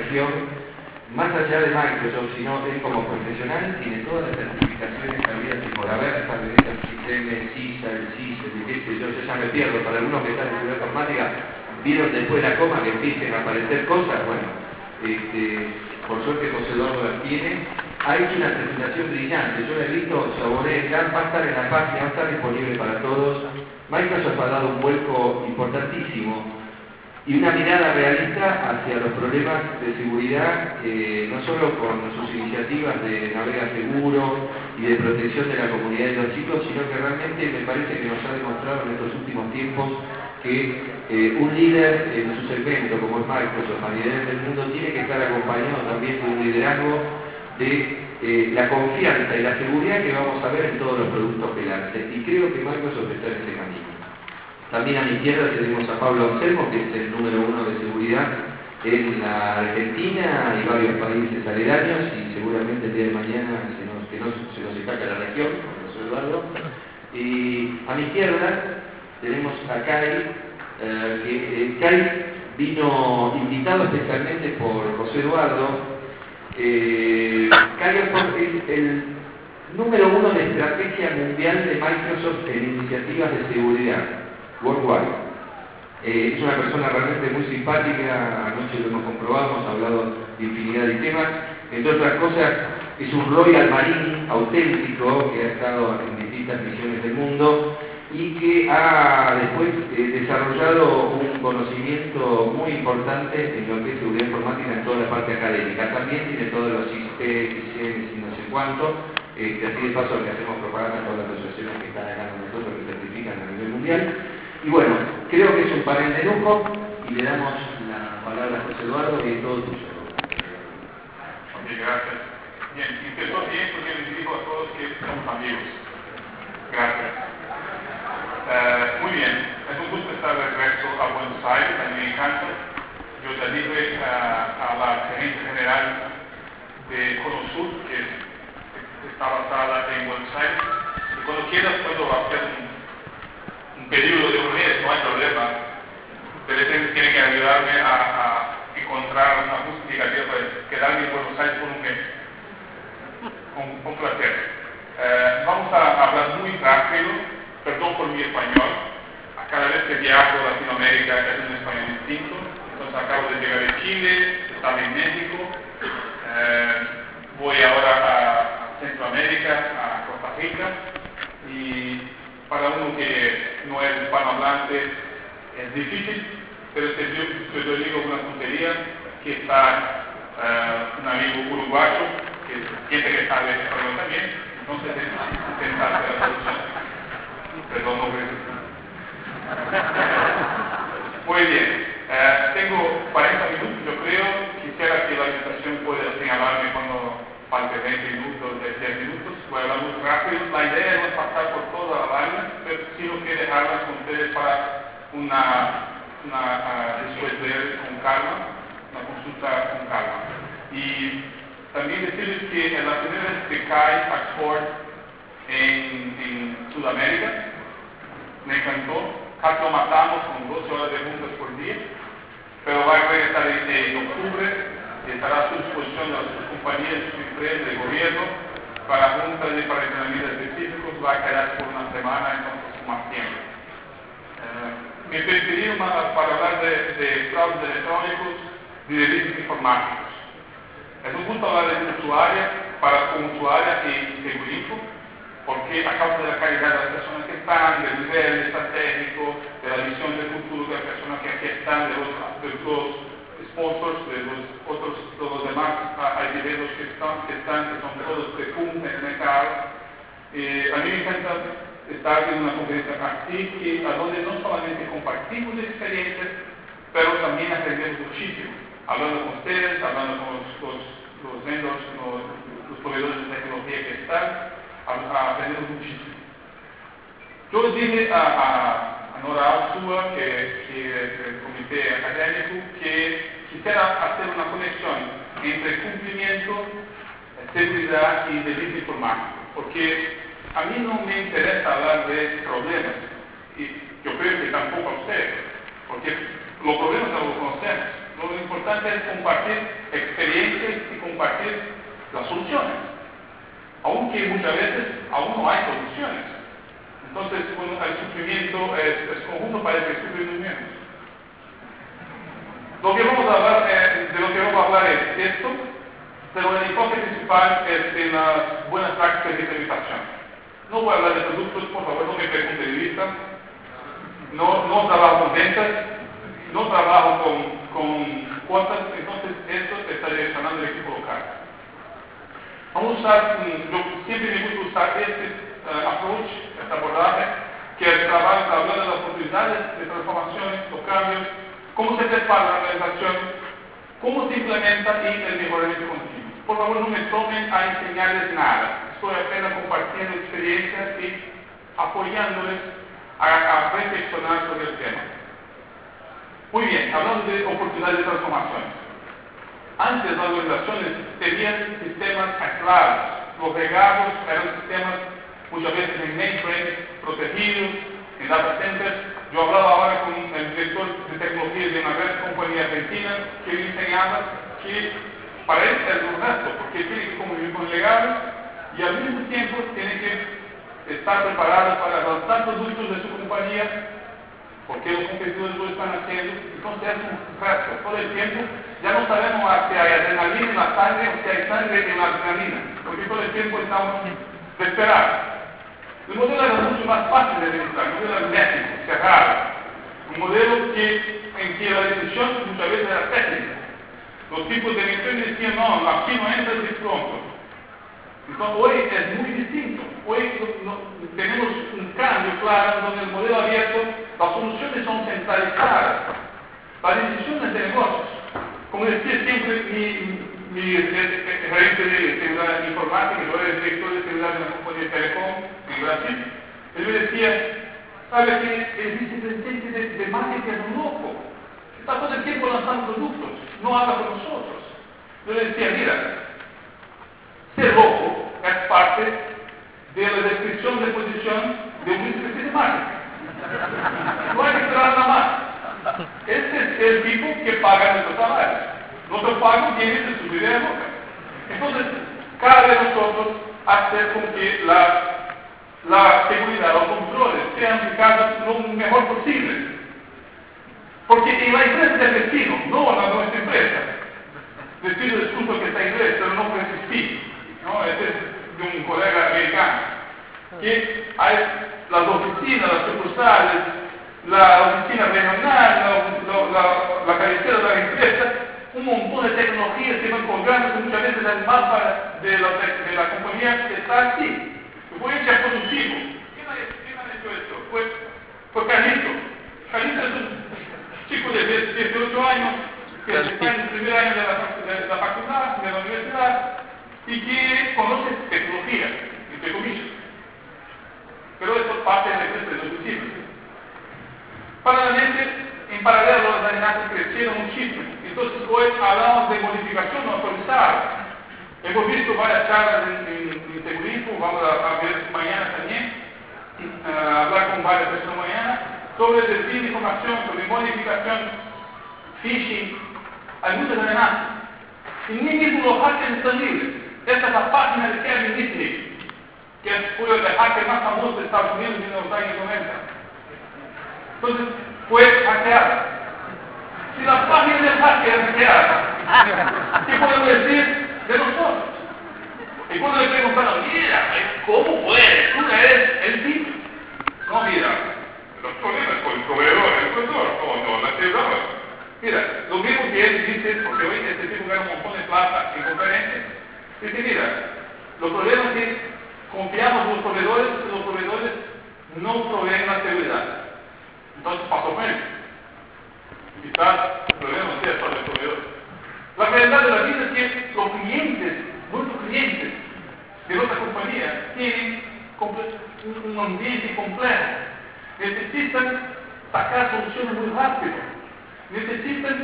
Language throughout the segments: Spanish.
región, más allá de Microsoft, sino él como profesional tiene todas las certificaciones habidas y por haber, está en el sistema, CISA, el CISA, qué sé yo ya me pierdo. Para algunos que están en seguridad informática, vieron después de la coma que empiecen a aparecer cosas, bueno, por suerte José Eduardo las tiene. Ha hecho una presentación brillante, yo la he visto, saboreé, ya va a estar en la página, va a estar disponible para todos. Microsoft ha dado un vuelco importantísimo y una mirada realista hacia los problemas de seguridad, no solo con sus iniciativas de Navega Seguro y de protección de la comunidad de los chicos, sino que realmente me parece que nos ha demostrado en estos últimos tiempos que un líder en su segmento, como es Microsoft, a nivel del mundo, tiene que estar acompañado también de un liderazgo de la confianza y la seguridad que vamos a ver en todos los productos que lance. Y creo que Microsoft está en ese camino. También a mi izquierda tenemos a Pablo Anselmo, que es el número 1 de seguridad en la Argentina y varios países aledaños, y seguramente el día de mañana se nos escapa la región, con José Eduardo. Y a mi izquierda tenemos a Kai, que Kai vino invitado especialmente por José Eduardo. Kai es el número 1 de estrategia mundial de Microsoft en iniciativas de seguridad worldwide. Es una persona realmente muy simpática, anoche lo hemos comprobado, hemos hablado de infinidad de temas. Entre otras cosas, es un Royal Marine auténtico que ha estado en distintas misiones del mundo y que ha después desarrollado un conocimiento muy importante en lo que es seguridad informática en toda la parte académica. También tiene todos los ISP, ICM y no sé cuánto. Así de paso que hacemos propaganda con las asociaciones que están acá con nosotros, que certifican a nivel mundial. Y bueno, creo que es un panel de lujo y le damos la palabra a José Eduardo y es todo tuyo. Ok, gracias. Bien, empezó bien porque les digo a todos que somos amigos. Gracias. Muy bien, es un gusto estar de regreso a Buenos Aires, a mí me encanta. Yo ya dije a la gerente general de Conosur, que está basada en Buenos Aires, y cuando quieras puedo hacer un periodo de un mes, no hay problema. Pero tiene que ayudarme a encontrar una justificación para quedarme en Buenos Aires por un mes. Con placer. Vamos a hablar muy rápido, perdón por mi español. Cada vez que viajo a Latinoamérica es un español distinto. Entonces acabo de llegar de Chile, estaba en México, voy ahora a Centroamérica, a Costa Rica, y para uno que no es hispanohablante es difícil, pero yo digo una tontería, que está un amigo uruguayo que siente que sabe español también, entonces intentar hacer la traducción. Perdón, no creo. Muy bien, tengo 40 minutos, yo creo. Quisiera que la administración pueda señalarme cuando falte 20 minutos, 10 minutos. Voy a hablar muy rápido. La idea no es pasar por toda la vaina, pero sino que dejarlas con ustedes para después ver con calma, una consulta con calma. Y también decirles que es la primera vez que cae Axford en Sudamérica. Me encantó. Casi lo matamos con 12 horas de juntas por día, pero va a regresar en octubre y estará a su disposición de sus compañías, sus empresas, del gobierno, para juntas y para entrenamientos específicos. Va a quedar por una semana, entonces más tiempo. Me pediría para hablar de fraudes electrónicos y de delitos informáticos. Es un gusto hablar de usuaria, con usuaria y segurito, porque a causa de la calidad de las personas que están, del nivel estratégico, de la visión del futuro de las personas que aquí están, de los sponsors, de los demás individuos que son todos de punta en el mercado. A mí me encanta estar en una conferencia así, a donde no solamente compartimos experiencias, pero también aprendemos muchísimo, hablando con ustedes, hablando con los vendors, los proveedores de tecnología que están, aprendemos muchísimo. Yo dije a Nora Altsua, que es del comité académico, que quisiera hacer una conexión entre cumplimiento, seguridad y delito informático, porque a mí no me interesa hablar de problemas, y yo creo que tampoco a ustedes, porque los problemas no los conocemos, Lo importante es compartir experiencias y compartir las soluciones, aunque muchas veces aún no hay soluciones. Entonces, bueno, el sufrimiento es conjunto, parece que sufrimos menos. Lo que vamos a hablar, de lo que vamos a hablar es esto, pero el enfoque principal es en las buenas prácticas de implementación. No voy a hablar de productos, por favor, no me pregunte de vista. No trabajo con ventas, no trabajo con cuotas, entonces esto está direccionando el equipo local. Vamos a usar, yo siempre me gusta usar este approach, esta abordaje, que es trabajar hablando de las oportunidades de transformaciones, los cambios, cómo se prepara la organización, cómo se implementa y el mejoramiento continuo. Por favor, no me tomen a enseñarles nada. Estoy apenas compartiendo experiencias y apoyándoles a reflexionar sobre el tema. Muy bien, hablando de oportunidades de transformaciones. Antes las organizaciones tenían sistemas aislados. Los regalos eran sistemas muchas veces en mainframes, protegidos, en data centers. Yo hablaba ahora con el director de tecnología de una gran compañía argentina que me enseñaba que para él es un reto, porque tiene que convivir con legales y al mismo tiempo tiene que estar preparado para lanzar productos de su compañía, porque los competidores lo están haciendo. Entonces es un reto. Todo el tiempo ya no sabemos si hay adrenalina en la sangre o si hay sangre en la adrenalina, porque todo el tiempo estamos desesperados. El modelo era mucho más fácil de realizar, un modelo hermético, cerrado, un modelo en que la decisión muchas veces era técnica. Los tipos de elecciones decían, no, aquí no entra de pronto. Entonces hoy es muy distinto. Hoy tenemos un cambio claro donde el modelo abierto, las soluciones son centralizadas. Las decisiones de negocios. Como decía siempre mi gerente de seguridad informática, yo era el director de seguridad de una compañía de telecom en Brasil, él me decía, ¿sabe que el vicepresidente de marketing es un loco? Está todo el tiempo lanzando productos, no habla con nosotros. Yo le decía, mira, ser loco es parte de la descripción de posición de un vicepresidente de marketing. No hay que esperar nada más. Este es el tipo que paga nuestros salarios. Nuestro pago viene de su vida loca. Entonces, cada vez nosotros hacer con que la seguridad, los controles sean aplicados lo mejor posible. Porque en la empresa del vecino, no en nuestra empresa. Vecino, disculpa que está en inglés, pero no puede existir. ¿No? Este es de un colega americano. Que hay las oficinas, las sucursales, la oficina regional, la cabecera de la empresa, un montón de tecnologías que van colgando, que muchas veces el mapa de la compañía está así. Yo voy a echar por un chico. ¿Quién ha hecho esto? Fue Carlito. Carlito es un chico de 18 años que está en el primer año de la facultad, de la universidad, y que conoce tecnología, entre comillas. Pero esto es parte de la empresa de los vecinos. Paralelamente, en paralelo, las amenazas crecieron muchísimo. Entonces, hoy hablamos de modificación no autorizada. Hemos visto varias charlas en Segurismo, vamos a ver mañana también, hablar con varias personas mañana, sobre el desvío de información, sobre modificación, phishing. Hay muchas amenazas. Y ni mismo los hackers están libres. Esta es la página de Kevin Mitnick, que fue el hacker más famoso de Estados Unidos en los años 90. Entonces, fue hackeada. Si la página del hacker es hackeada, ¿qué podemos decir de nosotros? Y cuando le preguntaron, mira, ¿cómo puedes? Tú eres el tipo. No, mira, los problemas con el proveedor, o no, la aseguradora. Mira, lo mismo que él dice, porque hoy este tipo gana un montón de plata en conferencias, dice, mira, los problemas es que confiamos en los proveedores no proveen la seguridad. Entonces pasó con él. Quizás el problema no sea solo el proveedor. La realidad de la vida es que los clientes, nuestros clientes de nuestra compañía, tienen un ambiente complejo. Necesitan sacar soluciones muy rápido. Necesitan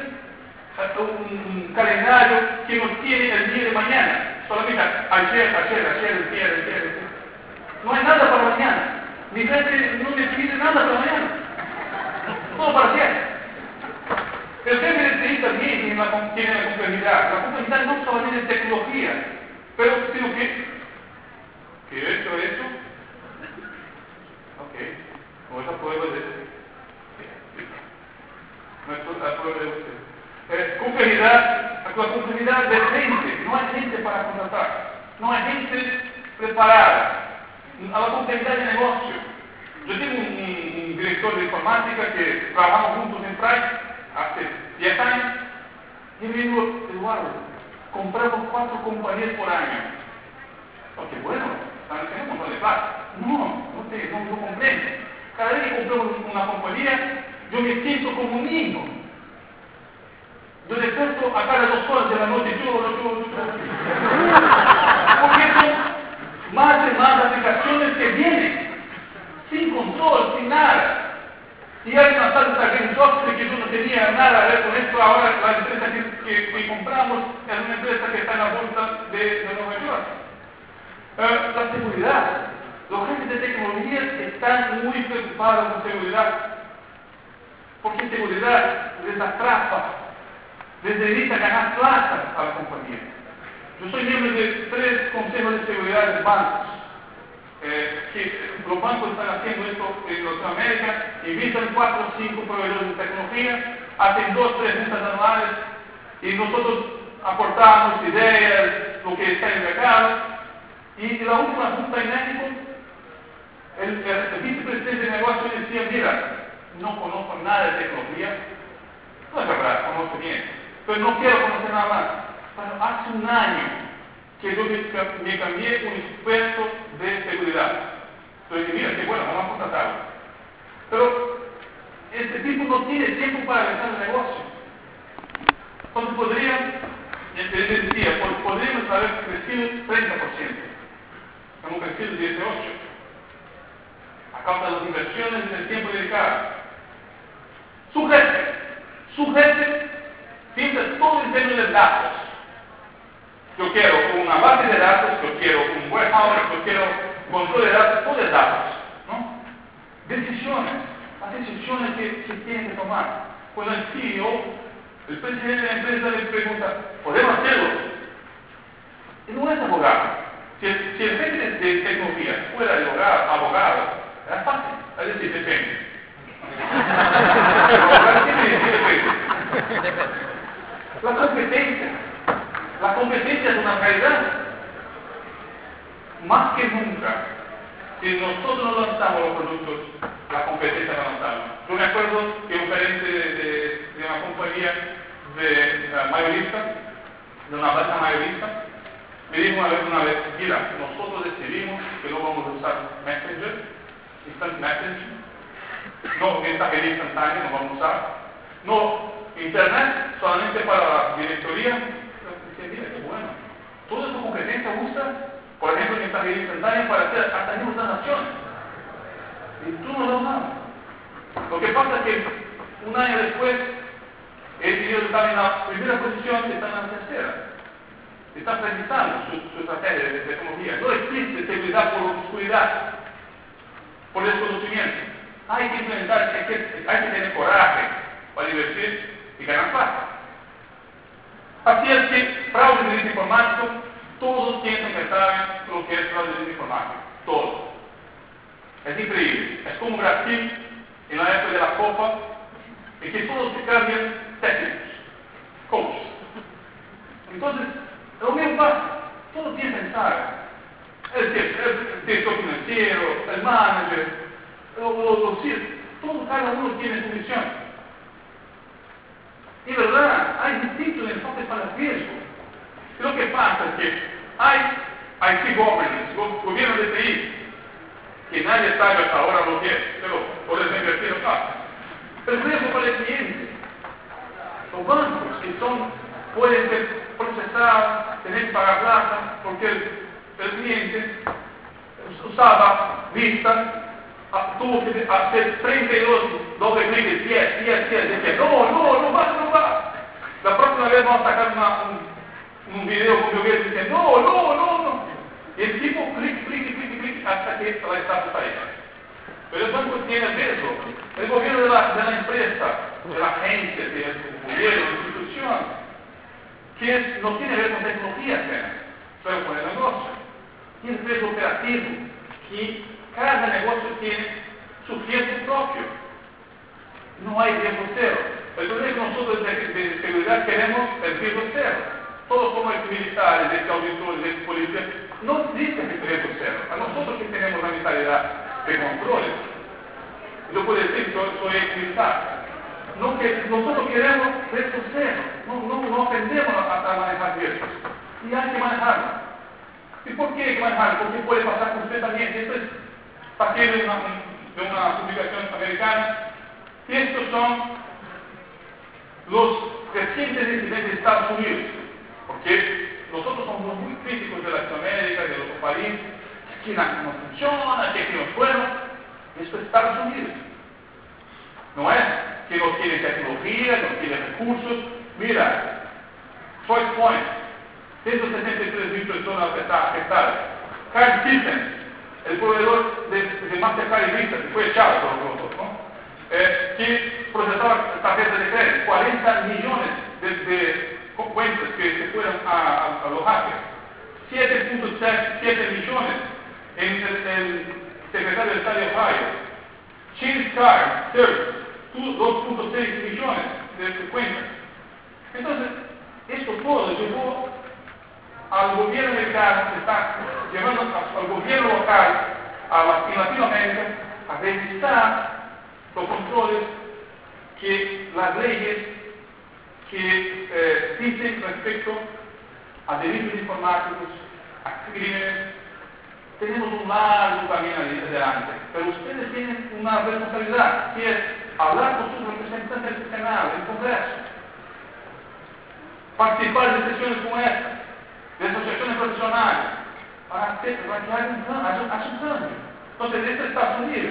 un calendario que no tiene el día de mañana. Solamente ayer. No hay nada para mañana. Mi gente no me pide nada para mañana. Todo para ayer. El jefe de TI también tiene la complejidad. La complejidad no solamente en tecnología, pero sino que esto, ok, con esa prueba de la prueba de usted. Complejidad, la complejidad de gente, no hay gente para contratar, no hay gente preparada. A la complejidad de negocio. Yo tengo un director de informática que trabajamos juntos en Pride hace 10 años y me dijo, Eduardo, compramos 4 compañías por año. Porque bueno, están haciendo un montón de plata. No comprendo. Cada vez que compramos una compañía, yo me siento como un niño. Yo despierto a cada 2 horas de la noche, porque son más y más aplicaciones que vienen, sin control, sin nada. Y hay una tal de software que yo no tenía nada que ver con esto. Ahora la empresa que compramos es una empresa que está en la bolsa de Nueva York. La seguridad. Los jefes de tecnología están muy preocupados por seguridad. Porque seguridad les atrapa, les evita ganar plata a la compañía. Yo soy miembro de 3 consejos de seguridad de bancos. Que los bancos están haciendo esto en Latinoamérica, invitan 4 o 5 proveedores de tecnología, hacen 2 o 3 juntas anuales y nosotros aportamos ideas, lo que está en el mercado. Y la última junta en México, el vicepresidente de negocio decía, mira, no conozco nada de tecnología, no es verdad, conozco bien, pero no quiero conocer nada más. Pero hace un año que yo me cambié un experto de seguridad. Entonces, mira, qué bueno, vamos a contratarlo. Pero este tipo no tiene tiempo para realizar el negocio. Entonces él decía, podríamos haber crecido 30%. Hemos crecido 18%. A causa de las inversiones y del tiempo dedicado. Su jefe piensa todo en términos de datos. Yo quiero una base de datos, yo quiero un warehouse, yo quiero control de datos, todo es datos, ¿no? Las decisiones que tienen que tomar. Cuando el CEO, el presidente de la empresa le pregunta, ¿podemos hacerlo? Y no es abogado. Si el jefe de tecnología fuera abogado, era fácil, es decir, depende. La competencia es una realidad. Más que nunca, si nosotros no lanzamos los productos, la competencia la lanzamos. Yo me acuerdo que un gerente de una compañía mayorista, de una marca mayorista, me dijo una vez, mira, nosotros decidimos que no vamos a usar Messenger, Instant Messaging, no mensajería instantánea, no vamos a usar, no Internet solamente para la directoría. Yo decía, mira, qué bueno. Toda su competencia usa, por ejemplo, mensajería instantánea para hacer hasta libros de naciones. Y tú no lo sabes. Lo que pasa es que un año después, ellos están en la primera posición y están en la tercera. Están precisando su estrategia de tecnología. No existe seguridad por oscuridad, por desconocimiento. Hay que implementar, hay que tener coraje para divertir y ganar plata. Así es que fraude de delito informático, todos piensan que saben lo que es fraude de delito informático. Todos. Es increíble. Es como Brasil en la época de la Copa, en que todos se cambian técnicos, coaches. Entonces, lo mismo pasa. Todos piensan que saben. El director financiero, el manager, todo, cada uno tiene su misión. Y verdad, hay distintos enfoques para el riesgo. Y lo que pasa es que hay IT governance, gobierno de TI, que nadie sabe hasta ahora lo que es, pero por el invertir lo pasa. El riesgo para el cliente. Los bancos que pueden ser procesados, tener que pagar plata, porque el cliente usaba Vista, tuvo que hacer 32 doble clics, 10, decía, no va. La próxima vez vamos a sacar un video con mi diciendo, no. Y el tipo clic, hasta que la etapa está hecha. Pero el banco tiene eso. El gobierno de la empresa, de la agencia, gobierno, institución, que no tiene que ver con tecnología apenas, pero con el negocio. Tiene peso operativo, que cada negocio tiene su riesgo propio. No hay riesgo cero. El problema es que nosotros de seguridad queremos el riesgo cero. Todos somos militares, auditores, policías. No existe el riesgo cero. A nosotros que tenemos la mentalidad de controles. Yo puedo decir que soy militar. Nosotros queremos riesgo cero. No aprendemos a manejar riesgos. Y hay que manejarlo. ¿Y por qué hay que manejarlo? Porque puede pasar con usted también. Esto es parte de una publicación americana. Y estos son los recientes incidentes de Estados Unidos. Porque nosotros somos muy críticos de Latinoamérica, de los países. Aquí no funciona, que aquí no es bueno. Esto es Estados Unidos. No es que no tiene tecnología, no tiene recursos. Mira, Choice Point, 163.000 personas afectadas. Carl Stevens, el proveedor de Mastercard y Visa, que fue echado por nosotros, ¿no? Que procesaba tarjetas de crédito, 40 millones de cuentas que se fueron a los hackers, 7.7 millones en el secretario de Estado de Ohio, Chase Card Service, 2.6 millones de cuentas. Entonces, esto todo llevó al gobierno americano, que está llevando al gobierno local en Latinoamérica a revisar los controles que las leyes que dicen respecto a delitos informáticos, a crímenes. Tenemos un largo camino adelante, pero ustedes tienen una responsabilidad, que es hablar con sus representantes del Senado, del Congreso, participar de sesiones como esta, de asociaciones profesionales, para que haya un cambio. Entonces, esto es Estados Unidos.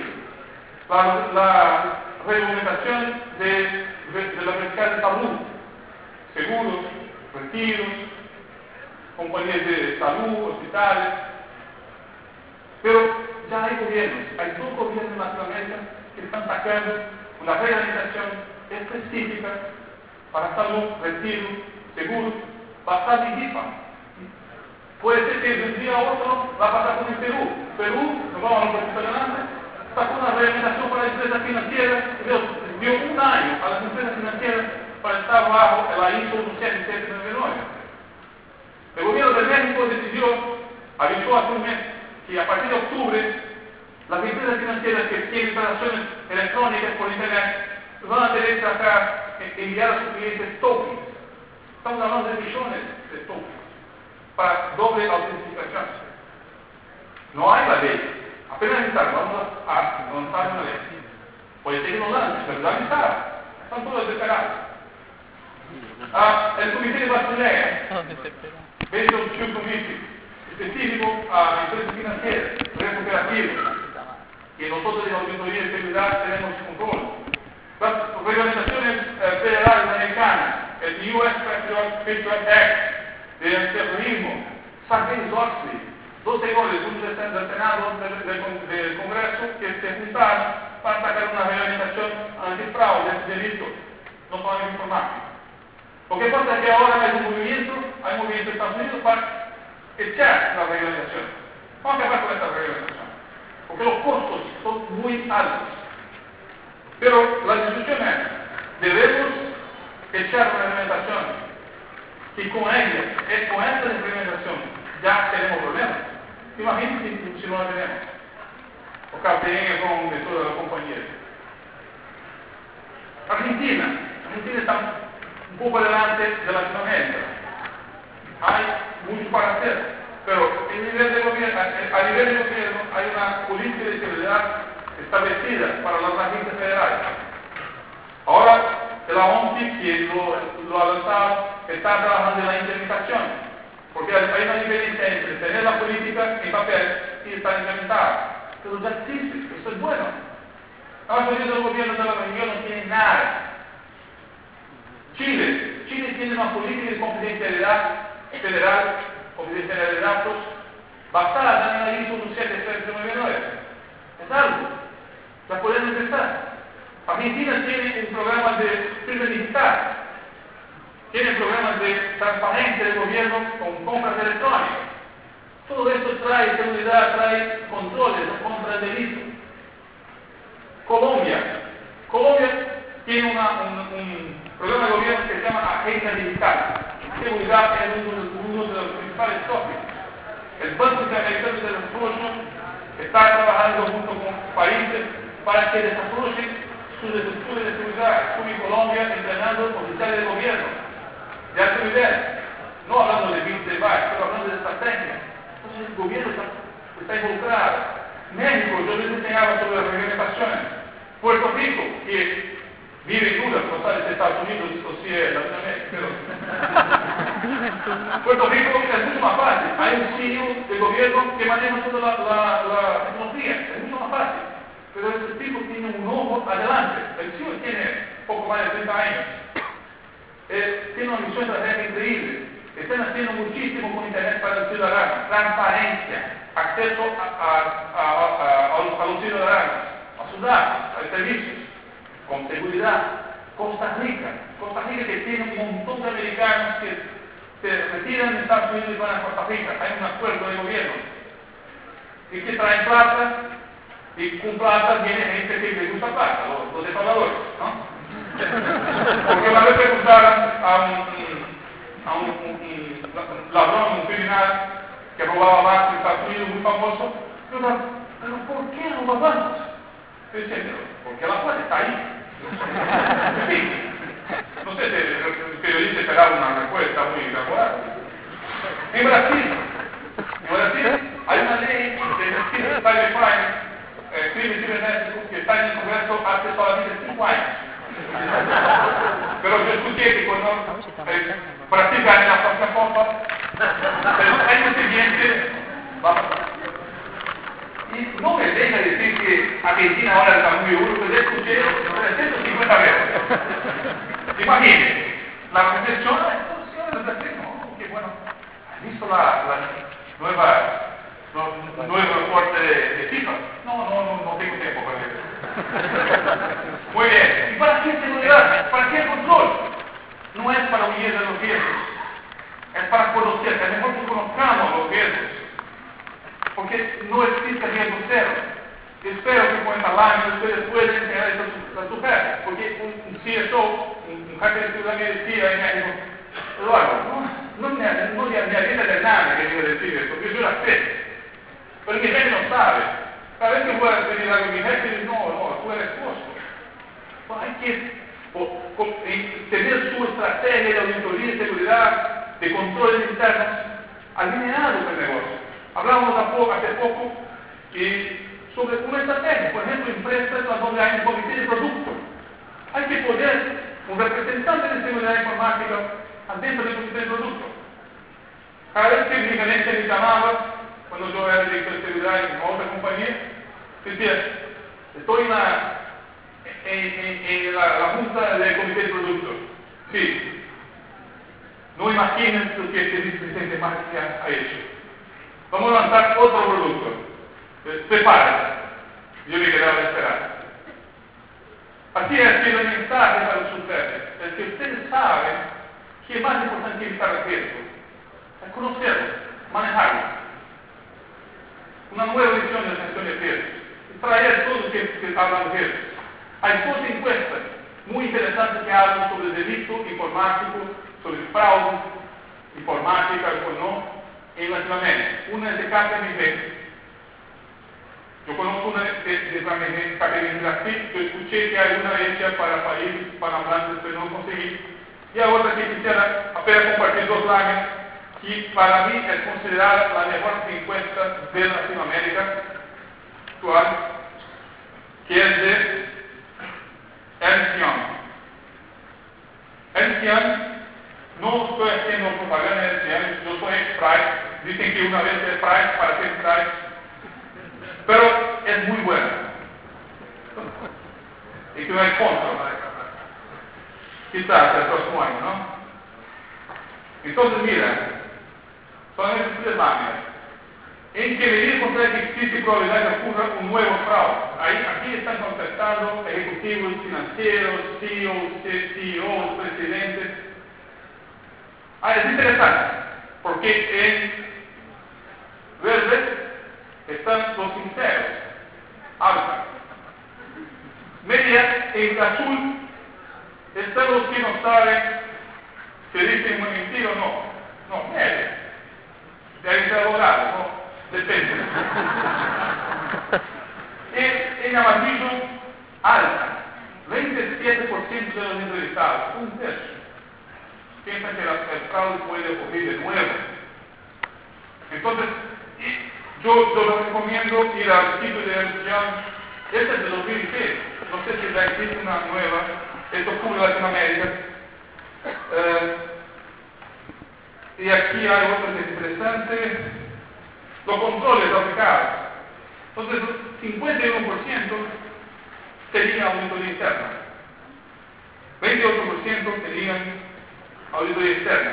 La reglamentación de la vertical de salud, seguros, retiros, compañías de salud, hospitales. Pero ya hay gobiernos, hay 2 gobiernos en Latinoamérica que están sacando una reglamentación específica para salud, retiro, seguro, basada en HIPAA. Puede ser que de un día a otro va a pasar con el Perú. Perú, nos vamos a lo que adelante, sacó una reglamentación para las empresas financieras, dio un año a las empresas financieras para estar bajo la ISO 17799. El gobierno de México avisó hace un mes, que a partir de octubre, las empresas financieras que tienen transacciones electrónicas por internet van a tener que enviar a sus clientes tokens. Estamos hablando de millones de tokens para doble autentificación. No hay la ley. Apenas vamos a lanzar una ley. Puede ser que no lance, pero ya está. Están todos desesperados. El Comité de Basilea, Basel II Committee, específico a empresas financieras, riesgo operativo, que nosotros en la auditoría de seguridad tenemos control. Las reglamentaciones federales americanas, el US Patriot Act de terrorismo, Sarbanes-Oxley, 2 señores, uno del Senado, del Congreso, que se juntaron para sacar una reglamentación antifraude, delito, no solamente informático. Lo que pasa es que ahora hay un movimiento en Estados Unidos para echar la reglamentación. Vamos a acabar con esta reglamentación, porque los costos son muy altos. Pero la discusión es, debemos echar una reglamentación y con esta implementación ya tenemos problemas. Imagínense si no la tenemos. O cartera con de toda la compañía. Argentina está un poco adelante de Latinoamérica. Hay mucho para hacer, pero a nivel de gobierno hay una política de seguridad establecida para las agencias federales. Ahora, la OMPI, que lo ha lanzado, está trabajando en la implementación, porque hay una diferencia entre tener la política en papel y estar implementada. Pero ya existe, eso es bueno. La mayoría de los gobiernos de la región no tienen nada. Chile tiene una política de confidencialidad federal, confidencialidad de datos, basada en la ISO 17799. Es algo. Ya podemos empezar. Argentina tiene un programa de primer militar, tienen programas de transparencia del gobierno con compras electrónicas. Todo esto trae seguridad, trae controles contra el delito. Colombia tiene un programa de gobierno que se llama Agenda Digital. Seguridad es uno de los principales tópicos. El Banco Interamericano de Desarrollo está trabajando junto con países para que desarrollen sus estructuras de seguridad. Estuve en Colombia entrenando oficiales de gobierno de alto nivel, no hablando de build device, pero hablando de estrategia. Entonces el gobierno está involucrado. México, yo les enseñaba sobre las reglamentaciones. Puerto Rico, que vive en duda, no sabe si es Estados Unidos o si es Latinoamérica, pero Puerto Rico es mucho más fácil. Hay un CEO de gobierno que maneja toda la tecnología, es mucho más fácil. Pero ese tipo tiene un ojo adelante. El CEO tiene poco más de 30 años. Tiene una misión estratégica increíble. Están haciendo muchísimo con Internet para el ciudadano. Transparencia, acceso a los ciudadanos, a sus datos, a los servicios, con seguridad. Costa Rica que tiene un montón de americanos que se retiran de Estados Unidos y van a Costa Rica. Hay un acuerdo de gobierno. Y que traen plata, y con plata viene gente que le gusta plata, los defraudadores, ¿no? Porque una vez preguntaron a un ladrón, un criminal que robaba bancos en Estados Unidos, muy famoso, pero ¿por qué roba bancos? Yo decía, porque la plata está ahí. Sí. No sé si el periodista esperaba una respuesta muy elaborada. En Brasil hay una ley de cybercrime, crimen cibernético, que está en el Congreso hace solamente 5 años. Pero yo escuché que cuando Brasil gane la próxima Copa, el año siguiente va a pasar. Y no me deja decir que Argentina ahora está muy duro, pero escuché 350 veces. Imagínense, la recepción a la extorsión de Brasil, ¿no? Que bueno, ¿has visto los nuevos reportes de FIFA? No tengo tiempo para eso. Muy bien. ¿Y para qué seguridad? ¿Para qué control? No es para huir de los riesgos, es para conocer, es mejor que conozcamos los riesgos, porque no existe riesgo cero. Espero que con esta lámina ustedes puedan enseñar esto a su jefe, porque un CSO, un jefe de ciudad me decía en México, Eduardo, no me avisa de nada que me decir esto, porque yo la sé, pero mi jefe no sabe. Cada vez que voy a pedir algo a mi jefe, dice, no, tú eres expuesto. Pues hay que tener su estrategia de auditoría y seguridad, de controles internos, alineados con el negocio. Hablábamos hace poco sobre una estrategia, por ejemplo, empresas donde hay un comité de producto. Hay que poner un representante de seguridad informática adentro del comité de producto. Cada vez que mi gerente me llamaba, cuando yo era director de seguridad en otra compañía, decía, estoy en la junta del comité de producto. Sí. No imaginen lo que este vicepresidente Marcia ha hecho. Vamos a lanzar otro producto. Prepárense. Yo me quedaba a esperar. Así es que el mensaje para los ustedes es que ustedes saben que es más importante que evitar el riesgo. Es conocerlo, manejarlo. Una nueva edición de la gestión de riesgos. Traer todo lo que hablan de riesgos. Hay dos encuestas muy interesantes que hablan sobre el delito informático, sobre el fraude informática o no en Latinoamérica. Una es de KPMG. Yo conozco una de KPMG en Brasil. Yo escuché que hay una hecha para países hispanohablantes, pero no conseguí. Y hay otra que quisiera apenas compartir dos láminas, que para mí es considerada la mejor encuesta de Latinoamérica actual, que es de Ernst Young. Ernst Young, no estoy haciendo propaganda de Ernst Young, yo soy ex-Price, dicen que una vez es Price para ser Price, pero es muy buena. Y que no hay contra. Quizás el próximo año, ¿no? Entonces, mira, son esas tres láminas. En que medida considera que existe probabilidad de que ocurra un nuevo fraude. Aquí están contestando ejecutivos financieros, CEOs, presidentes. Es interesante, porque en verde están los sinceros, alta. Media, en azul, están los que no saben si dicen una mentira o no. No, media. Debe ser abogado, no, depende. En amarillo, alta. 27% de los entrevistados, un tercio, piensan que el fraude puede ocurrir de nuevo. Entonces, yo les recomiendo ir al sitio de Ernst Young. Este es de 2006. No sé si ya existe una nueva. Esto cubre Latinoamérica. Y aquí hay otro interesante. Los controles aplicados. Entonces, 51% tenían auditoría interna. 28% tenían auditoría externa.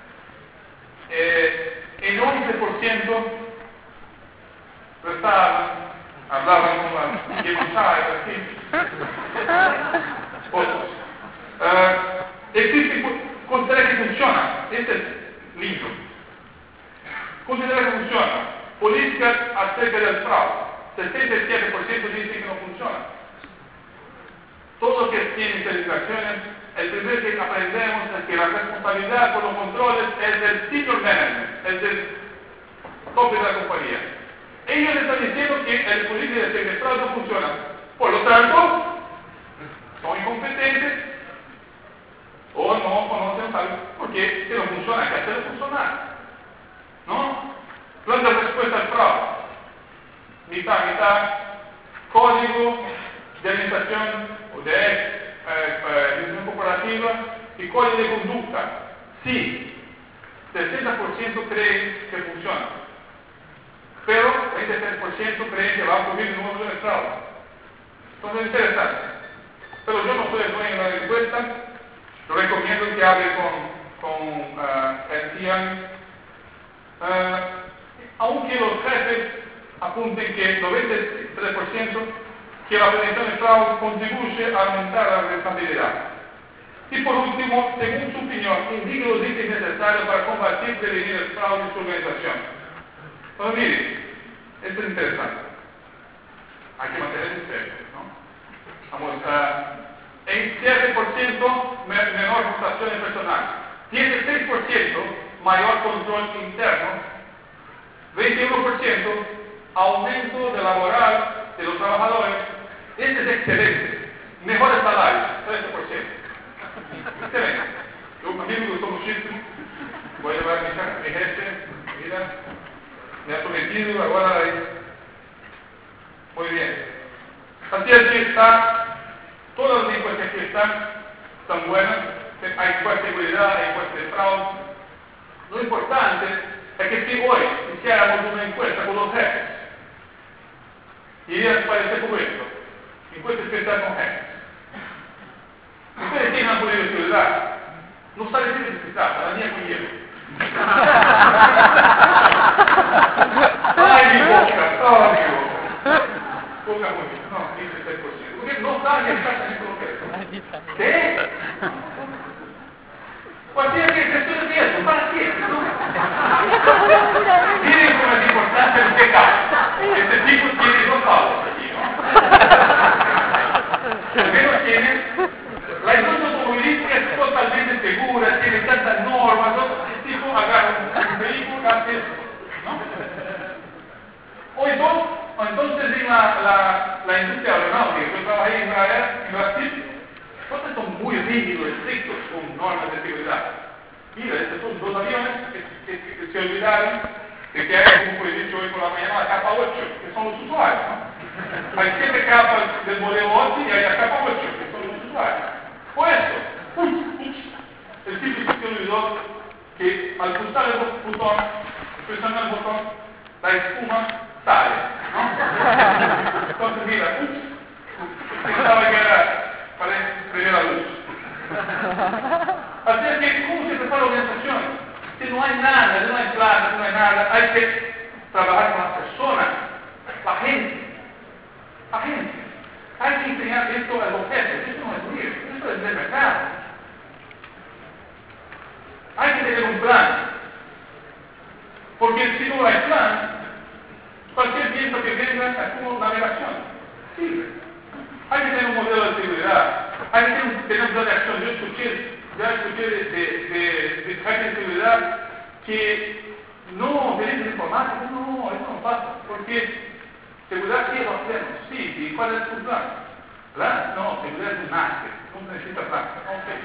El 11% restaban, hablaban con que no sabe, así. Otros. Existe considerar que funciona. Este es lindo. Considerar que funciona. Políticas acerca del fraude. 67% dicen que no funciona. Todo lo que tiene certificaciones, el primero que aprendemos es que la responsabilidad por los controles es del senior management, es del tope de la compañía. Ellos están diciendo que el político de secuestrar no funciona. Por lo tanto, son incompetentes o no conocen algo, porque si no funciona, hay que hacerlo funcionar. ¿No? Plan de respuesta al fraude. Mitad, código de administración o de administración corporativa y código de conducta. Sí, 60% creen que funciona, pero 23% creen que va a ocurrir de nuevo en el fraude. Entonces es interesante. Pero yo no soy el dueño de la encuesta. Yo recomiendo que hable con Ernst Young. Aunque los jefes apunten que el 93% que la prevención del fraude contribuye a aumentar la rentabilidad. Y por último, según su opinión, indica los ítems necesarios para combatir y prevenir el fraude en su organización. Entonces, miren, esto es interesante. Hay que mantener el serio, ¿no? Vamos en 7% menor rotación de personal, 16% mayor control interno, 21% aumento de laboral de los trabajadores. Este es excelente. Mejores salarios, 13%. Excelente. Yo a mí me gustó muchísimo. Voy a llevar mi jefe, mira, me ha prometido, ahora muy bien. Así es que está, todas las encuestas que están buenas. Hay encuestas de seguridad, hay encuestas de fraude. Lo importante es que si hoy hiciéramos una encuesta con los jefes, iría a parecer como esto, encuesta especial con jefes. Ustedes tienen una curiosidad, no saben si necesitar, la mía con hielo. Ay, mi boca, oh, mi boca. Boca muy bien, no, 16%. Porque no saben exactamente lo que es. ¿Qué? Cualquier gestión de riesgo, ¿para qué? ¿No? Miren cómo es importante el pecado. Este tipo tiene dos palos aquí, ¿no? Al menos tiene. La industria automovilística es totalmente segura, tiene tantas normas, ¿no? El tipo agarra un vehículo, hace eso, ¿no? O entonces en la industria aeronáutica, yo trabajé en Brasil, entonces son muy rígidos, estrictos con normas de seguridad. Mira, estos son dos aviones que se olvidaron de que hay, como fue dicho hoy por la mañana, la capa 8, que son los usuarios, ¿no? Hay 7 capas del modelo 8 y hay la capa 8, que son los usuarios. Por eso, el tipo se olvidó que al pulsar el botón, presionar el botón, la espuma sale, ¿no? Entonces mira, pensaba que era para prender la luz. Así es que, ¿cómo se prepara la organización? Si no hay nada, no hay plata, no hay nada, hay que trabajar con las personas, la gente. Hay que enseñar esto a los jefes, eso no es mío, eso es del mercado. hay que tener un plan. Porque si no hay plan, cualquier viento que venga es como navegación. Sirve. Hay que tener un modelo de seguridad. Hay que tener un plan de acción. Yo escuché de gente de seguridad que no, delitos informáticos, no, eso no pasa. Porque seguridad sí lo hacemos. Sí, ¿y cuál es tu plan? ¿Plan? No, seguridad es un máster. No necesita plan. Okay.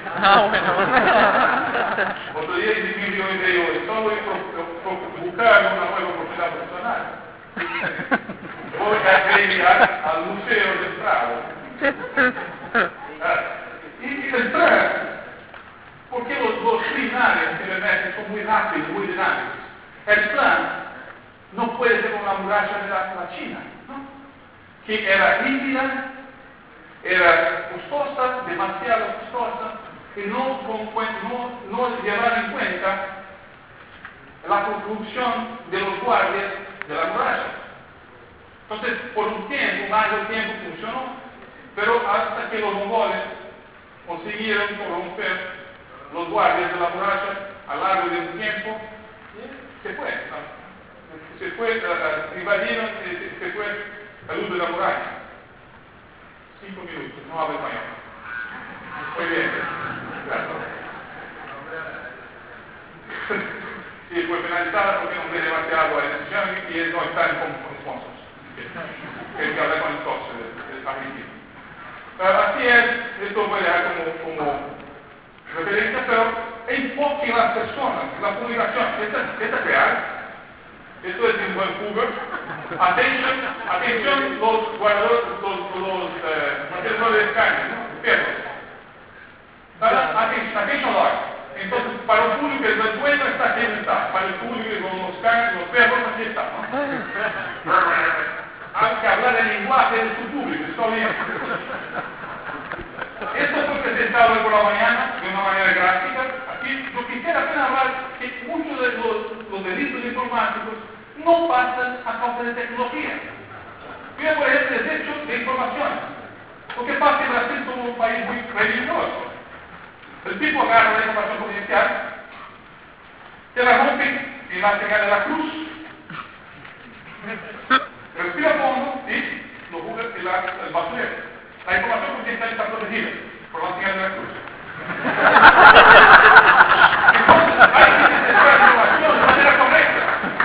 Otro día me envió un video, solo buscar una nueva oportunidad profesional. Voy a enviar al Museo del Prado. Y el plan, porque los criminales cibernéticos son muy rápidos, muy dinámicos. El plan no puede ser una muralla de la China, ¿no? Que era rígida, era costosa, demasiado costosa, y no llevar en cuenta la construcción de los guardias de la muralla. Entonces, por un tiempo, más del tiempo funcionó, pero hasta que los mongoles consiguieron corromper los guardias de la muralla a lo largo de un tiempo, invadieron, se fue la luz de la muralla. 5 minutos, no hablo español. Muy bien, gracias. Sí, fue penalizada porque no tiene demasiado la decisión y no está en sponsors. Que habla con el socio del argentino. Así es, esto voy a dejar como referencia, pero enfoque en las personas, la comunicación, esta es real. Esto es en Vancouver. Atención, los guardadores, los mantenedores de escáneres, ¿no? Perros. Atención, entonces, para el público que no encuentra, está aquí está. Para el público que con los perros, aquí está, ¿no? Hay que hablar el lenguaje de su público, está bien. Esto fue presentado por la mañana, de una manera gráfica. Aquí, yo quisiera apenas hablar que muchos de los delitos informáticos no pasan a causa de tecnología. Mira, por ejemplo, el derecho de información. Lo que pasa en Brasil como un país muy religioso. El tipo agarra la información confidencial, se la rompe en la señal de la cruz, respira fondo y lo juega en el basurero. La información confidencial está protegida por la señal de la cruz. Entonces, hay que descifrar la información de manera correcta.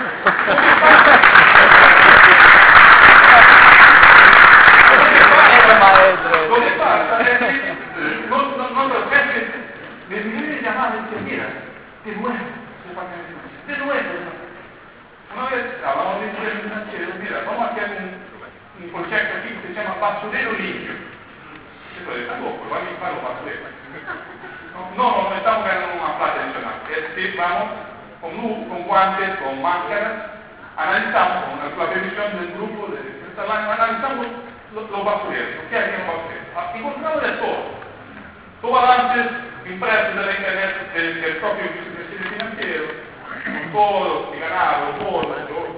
Lo que pasa es que los jefes me vienen a llamar y dicen, mira, de nuevo. Una vez hablamos de interés financiero, mira, vamos a hacer un proyecto aquí que se llama basurero limpio. Esto está loco, va a limpiar los basureros. No estamos ganando una plata adicional. Es decir, vamos con guantes, con máscaras, analizamos con la revisión del grupo, analizamos los basureros, lo que hay en los basureros. Encontramos de todo balances impresos de la internet del propio vicepresidente financiero, con todo, de ganado, todo,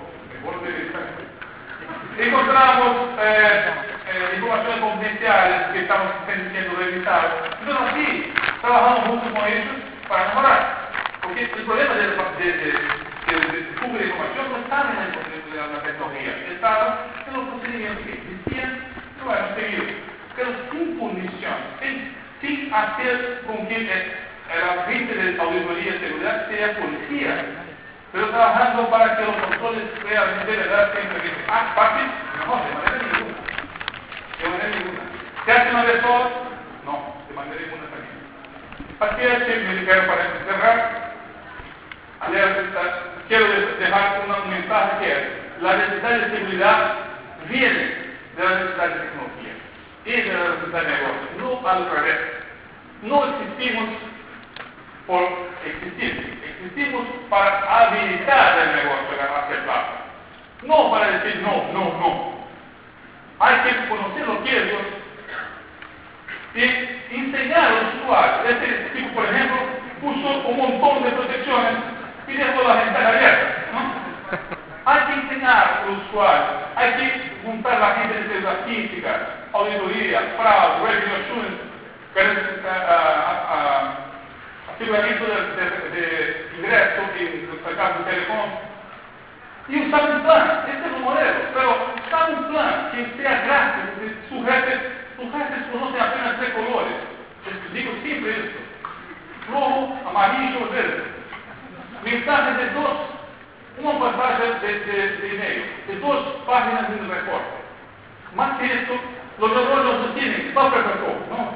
encontramos informaciones confidenciales que estamos siendo revisadas. Entonces así, trabajamos juntos con ellos para mejorar. Porque el problema del flujo de información no estaba en la tecnología, estaba en los procedimientos que existían y lo hemos seguido. Pero sin punición, sin hacer con que la gente de auditoría y seguridad sea policía, pero trabajando para que los controles realmente de verdad siempre fácil, no, de manera ninguna. ¿Se hace una vez sola? No, de manera ninguna también. Así es que me dijeron para cerrar. Quiero dejar un mensaje que es, la necesidad de seguridad viene de la necesidad de tecnología y de la necesidad de negocio, no al revés. No existimos por existir, existimos para habilitar el negocio a hacer plata, no para decir no. Hay que conocer lo que es Dios y enseñar a los usuarios. Este tipo, por ejemplo, puso un montón de protecciones y dejó la ventana abierta, ¿no? Hay que enseñar a los usuarios, hay que juntar la gente de seguridad física, auditoría, fraude, revenue assurance, aseguramiento de ingreso en el mercado de telecom. Y usar un plan, este es un modelo, pero usar un plan que sea gráfico, que sus jefes conocen apenas 3 colores. Les digo siempre esto: rojo, amarillo, verde. Mensajes de una pantalla de email, de 2 páginas de reporte. Más que esto, los neuronas no tienen buffer control, ¿no?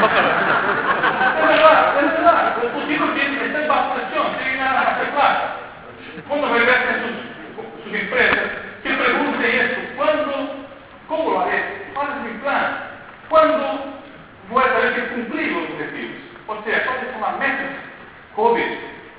Es verdad. Los tipos están bajo presión, tienen a hacer plata. Cuando regresen sus empresas, que pregunten esto: ¿cómo lo haré? ¿Cuál es mi plan? ¿Cuándo voy a tener que cumplir los objetivos? O sea, ¿cuáles son las metas? COVID,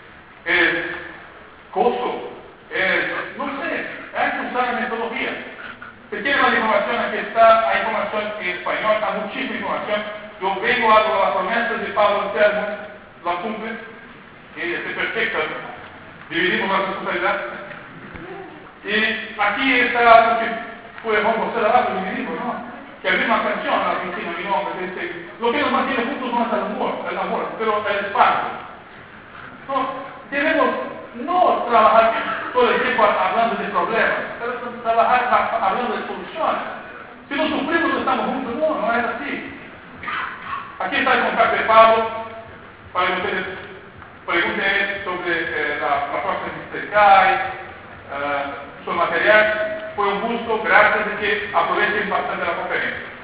costo, no sé, hay que usar la metodología. Si quieren más información, aquí está, hay información en español, hay muchísima información. Yo vengo a la promesa de Pablo Anselmo, la cumple, que es perfecta, dividimos la responsabilidad. Y aquí está algo que fue Juan José Lavado, mi amigo, ¿no? Que había una canción en la Argentina, mi nombre, que dice: lo que nos mantiene juntos no es el amor, pero el espanto. No, debemos no trabajar todo el tiempo hablando de problemas, pero trabajar hablando de soluciones. Si no sufrimos, no estamos juntos. No es así. Aquí está el contacto de Pablo, para que ustedes pregunten sobre la próxima CAI, su material. Fue un gusto, gracias, y que aprovechen bastante la conferencia.